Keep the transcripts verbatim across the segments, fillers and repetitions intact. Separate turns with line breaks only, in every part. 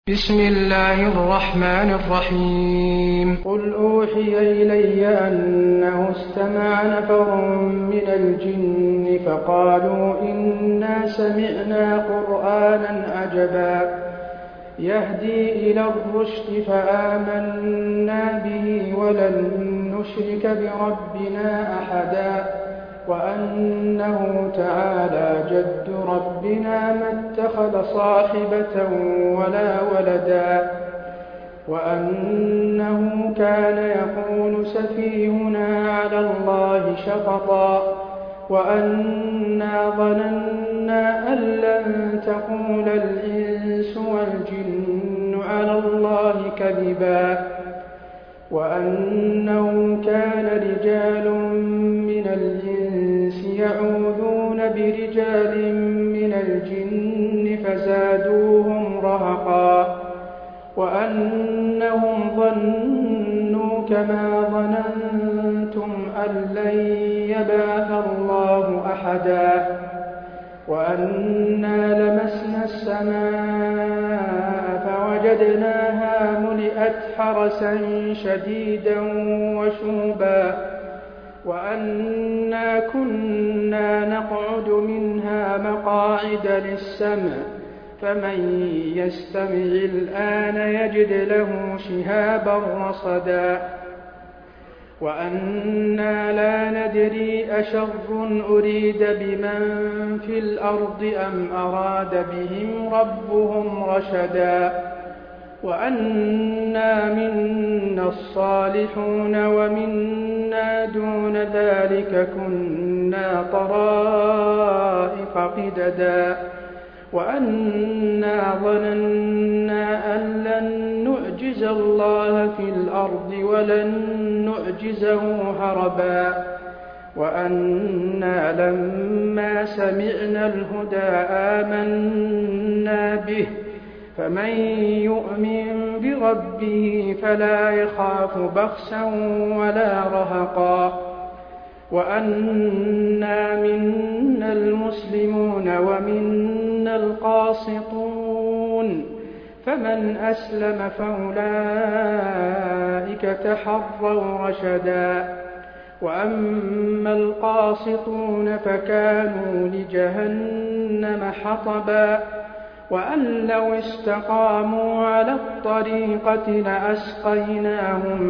بسم الله الرحمن الرحيم قل أوحي إلي أنه استمع نفر من الجن فقالوا إنا سمعنا قرآنا عجبا يهدي إلى الرشد فآمنا به ولن نشرك بربنا أحدا وأنه تعالى جد ربنا ما اتخذ صاحبة ولا ولدا وأنه كان يقول سفيهنا على الله شططا وأنا ظننا أن لن تقول الإنس والجن على الله كذبا وأنه كان رجال من الإنس يعوذون برجال من الجن فزادوهم رهقا وأنهم ظنوا كما ظننتم أن لن يبعث الله أحدا وأنا لمسنا السماء فوجدناها ملئت حرسا شديدا وشوبا وأنا كنا نقعد منها مقاعد للسمع فمن يستمع الآن يجد له شهابا رصدا وأنا لا ندري أشر أريد بمن في الأرض أم أراد بهم ربهم رشدا وأنا منا الصالحون ومنا دون ذلك كنا طرائق قددا وأنا ظننا أن لن نعجز الله في الأرض ولن نعجزه هربا وأنا لما سمعنا الهدى آمنا به فمن يؤمن بربه فلا يخاف بخسا ولا رهقا وأنا منا المسلمون ومنا القاسطون فمن أسلم فأولئك تحروا رشدا وأما القاسطون فكانوا لجهنم حطبا وأن لو استقاموا على الطريقة لأسقيناهم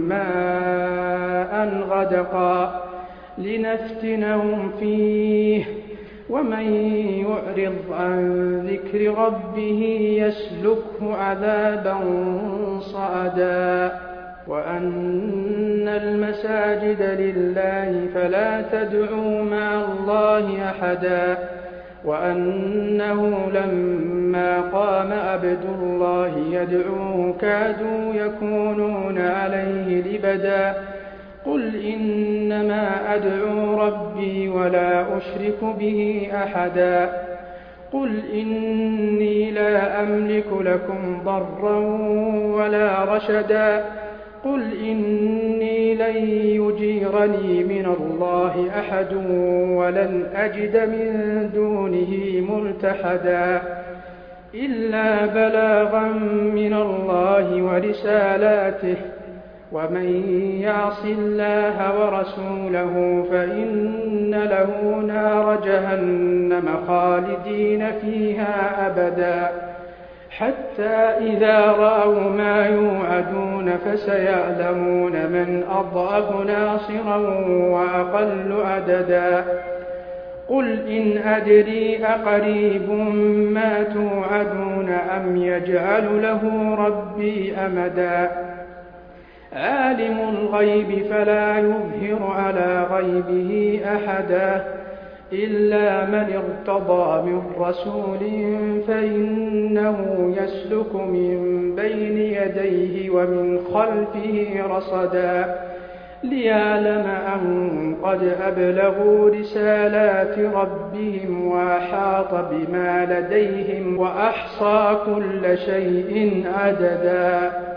ماء غدقا لنفتنهم فيه ومن يعرض عن ذكر ربه يسلكه عذابا صعدا وأن المساجد لله فلا تدعوا مع الله أحدا وأنه لما قام عبد الله يدعوه كادوا يكونون عليه لبدا قل إنما أدعو ربي ولا أشرك به أحدا قل إني لا أملك لكم ضرا ولا رشدا قل إني لن يجيرني من الله أحد ولن أجد من دونه ملتحدا إلا بلاغا من الله ورسالاته ومن يعص الله ورسوله فإن له نار جهنم خالدين فيها أبدا حتى إذا رأوا ما يوعدون فسيعلمون من أضعف ناصرا وأقل عددا قل إن أدري أقريب ما توعدون أم يجعل له ربي أمدا عالم الغيب فلا يظهر على غيبه أحدا إلا من ارتضى من رسول فإنه يسلك من بين يديه ومن خلفه رصدا ليعلم أن قد أبلغوا رسالات ربهم وأحاط بما لديهم وأحصى كل شيء عددا